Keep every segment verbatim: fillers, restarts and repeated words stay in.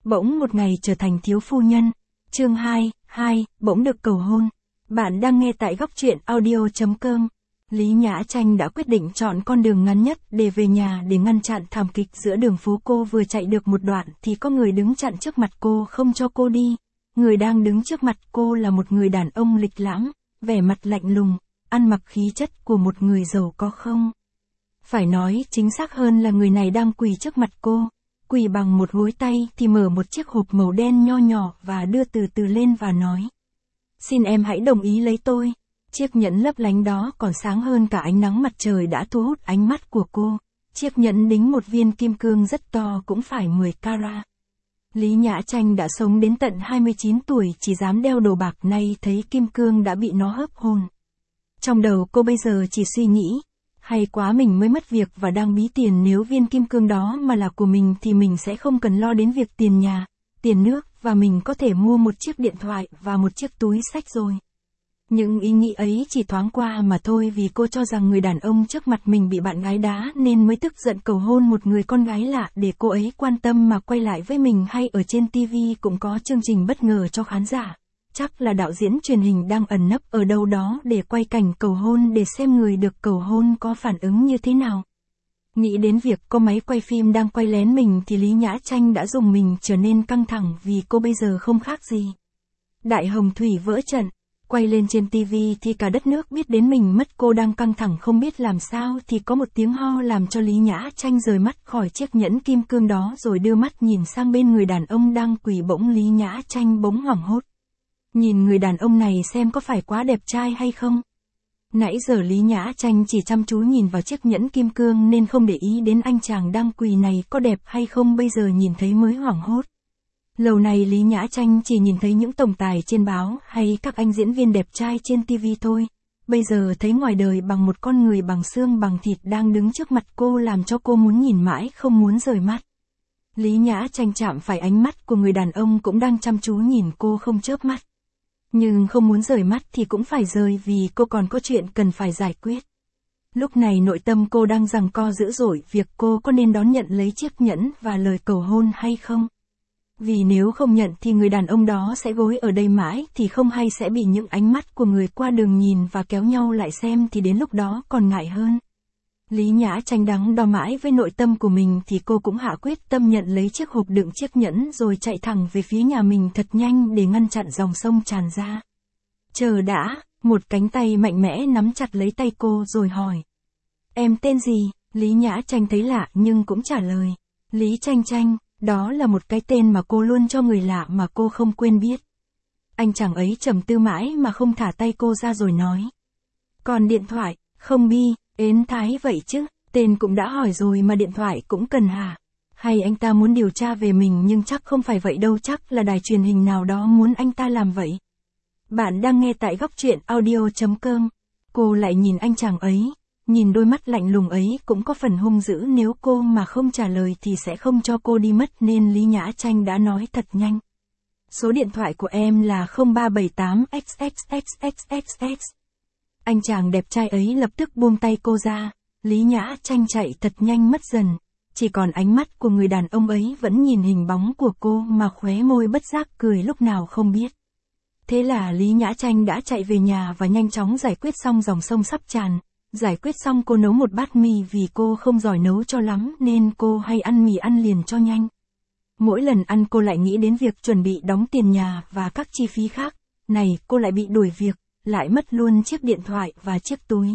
bỗng một ngày trở thành thiếu phu nhân. Chương hai, hai, bỗng được cầu hôn. Bạn đang nghe tại góc truyện audio chấm com. Lý Nhã Tranh đã quyết định chọn con đường ngắn nhất để về nhà để ngăn chặn thảm kịch giữa đường phố. Cô vừa chạy được một đoạn thì có người đứng chặn trước mặt cô không cho cô đi. Người đang đứng trước mặt cô là một người đàn ông lịch lãm, vẻ mặt lạnh lùng, ăn mặc khí chất của một người giàu có không. Phải nói chính xác hơn là người này đang quỳ trước mặt cô. Quỳ bằng một gối tay thì mở một chiếc hộp màu đen nho nhỏ và đưa từ từ lên và nói: "Xin em hãy đồng ý lấy tôi." Chiếc nhẫn lấp lánh đó còn sáng hơn cả ánh nắng mặt trời đã thu hút ánh mắt của cô. Chiếc nhẫn đính một viên kim cương rất to cũng phải mười carat. Lý Nhã Tranh đã sống đến tận hai mươi chín tuổi chỉ dám đeo đồ bạc, nay thấy kim cương đã bị nó hớp hồn. Trong đầu cô bây giờ chỉ suy nghĩ, hay quá mình mới mất việc và đang bí tiền, nếu viên kim cương đó mà là của mình thì mình sẽ không cần lo đến việc tiền nhà, tiền nước và mình có thể mua một chiếc điện thoại và một chiếc túi xách rồi. Những ý nghĩ ấy chỉ thoáng qua mà thôi, vì cô cho rằng người đàn ông trước mặt mình bị bạn gái đá nên mới tức giận cầu hôn một người con gái lạ để cô ấy quan tâm mà quay lại với mình. Hay ở trên ti vi cũng có chương trình bất ngờ cho khán giả. Chắc là đạo diễn truyền hình đang ẩn nấp ở đâu đó để quay cảnh cầu hôn để xem người được cầu hôn có phản ứng như thế nào. Nghĩ đến việc có máy quay phim đang quay lén mình thì Lý Nhã Tranh đã rùng mình trở nên căng thẳng, vì cô bây giờ không khác gì đại hồng thủy vỡ trận. Quay lên trên ti vi thì cả đất nước biết đến mình mất. Cô đang căng thẳng không biết làm sao thì có một tiếng ho làm cho Lý Nhã Tranh rời mắt khỏi chiếc nhẫn kim cương đó rồi đưa mắt nhìn sang bên người đàn ông đang quỳ. Bỗng Lý Nhã Tranh bỗng hoảng hốt. Nhìn người đàn ông này xem có phải quá đẹp trai hay không. Nãy giờ Lý Nhã Tranh chỉ chăm chú nhìn vào chiếc nhẫn kim cương nên không để ý đến anh chàng đang quỳ này có đẹp hay không, bây giờ nhìn thấy mới hoảng hốt. Lâu này Lý Nhã Tranh chỉ nhìn thấy những tổng tài trên báo hay các anh diễn viên đẹp trai trên ti vi thôi. Bây giờ thấy ngoài đời bằng một con người bằng xương bằng thịt đang đứng trước mặt cô làm cho cô muốn nhìn mãi không muốn rời mắt. Lý Nhã Tranh chạm phải ánh mắt của người đàn ông cũng đang chăm chú nhìn cô không chớp mắt. Nhưng không muốn rời mắt thì cũng phải rời, vì cô còn có chuyện cần phải giải quyết. Lúc này nội tâm cô đang giằng co dữ dội việc cô có nên đón nhận lấy chiếc nhẫn và lời cầu hôn hay không. Vì nếu không nhận thì người đàn ông đó sẽ gối ở đây mãi thì không hay sẽ bị những ánh mắt của người qua đường nhìn và kéo nhau lại xem, thì đến lúc đó còn ngại hơn. Lý Nhã Tranh đắn đo mãi với nội tâm của mình thì cô cũng hạ quyết tâm nhận lấy chiếc hộp đựng chiếc nhẫn rồi chạy thẳng về phía nhà mình thật nhanh để ngăn chặn dòng sông tràn ra. Chờ đã, một cánh tay mạnh mẽ nắm chặt lấy tay cô rồi hỏi: "Em tên gì?" Lý Nhã Tranh thấy lạ nhưng cũng trả lời: "Lý Tranh Tranh." Đó là một cái tên mà cô luôn cho người lạ mà cô không quên biết. Anh chàng ấy trầm tư mãi mà không thả tay cô ra rồi nói: "Còn điện thoại, không bi, ến thái vậy chứ, tên cũng đã hỏi rồi mà điện thoại cũng cần hả? Hay anh ta muốn điều tra về mình, nhưng chắc không phải vậy đâu, chắc là đài truyền hình nào đó muốn anh ta làm vậy." Bạn đang nghe tại góc truyện audio chấm com. Cô lại nhìn anh chàng ấy. Nhìn đôi mắt lạnh lùng ấy cũng có phần hung dữ, nếu cô mà không trả lời thì sẽ không cho cô đi mất, nên Lý Nhã Tranh đã nói thật nhanh: "Số điện thoại của em là không ba bảy tám x x x x x x." Anh chàng đẹp trai ấy lập tức buông tay cô ra. Lý Nhã Tranh chạy thật nhanh mất dần. Chỉ còn ánh mắt của người đàn ông ấy vẫn nhìn hình bóng của cô mà khóe môi bất giác cười lúc nào không biết. Thế là Lý Nhã Tranh đã chạy về nhà và nhanh chóng giải quyết xong dòng sông sắp tràn. Giải quyết xong cô nấu một bát mì, vì cô không giỏi nấu cho lắm nên cô hay ăn mì ăn liền cho nhanh. Mỗi lần ăn cô lại nghĩ đến việc chuẩn bị đóng tiền nhà và các chi phí khác. Này, cô lại bị đuổi việc, lại mất luôn chiếc điện thoại và chiếc túi.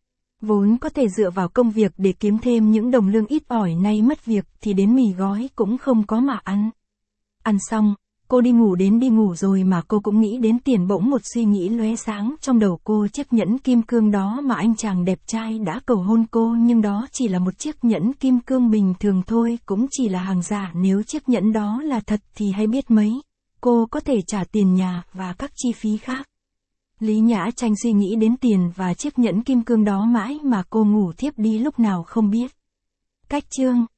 Vốn có thể dựa vào công việc để kiếm thêm những đồng lương ít ỏi, nay mất việc thì đến mì gói cũng không có mà ăn. Ăn xong, cô đi ngủ đến đi ngủ rồi mà cô cũng nghĩ đến tiền. Bỗng một suy nghĩ lóe sáng trong đầu cô: chiếc nhẫn kim cương đó mà anh chàng đẹp trai đã cầu hôn cô, nhưng đó chỉ là một chiếc nhẫn kim cương bình thường thôi, cũng chỉ là hàng giả. Nếu chiếc nhẫn đó là thật thì hay biết mấy, cô có thể trả tiền nhà và các chi phí khác. Lý Nhã Tranh suy nghĩ đến tiền và chiếc nhẫn kim cương đó mãi mà cô ngủ thiếp đi lúc nào không biết. Cách chương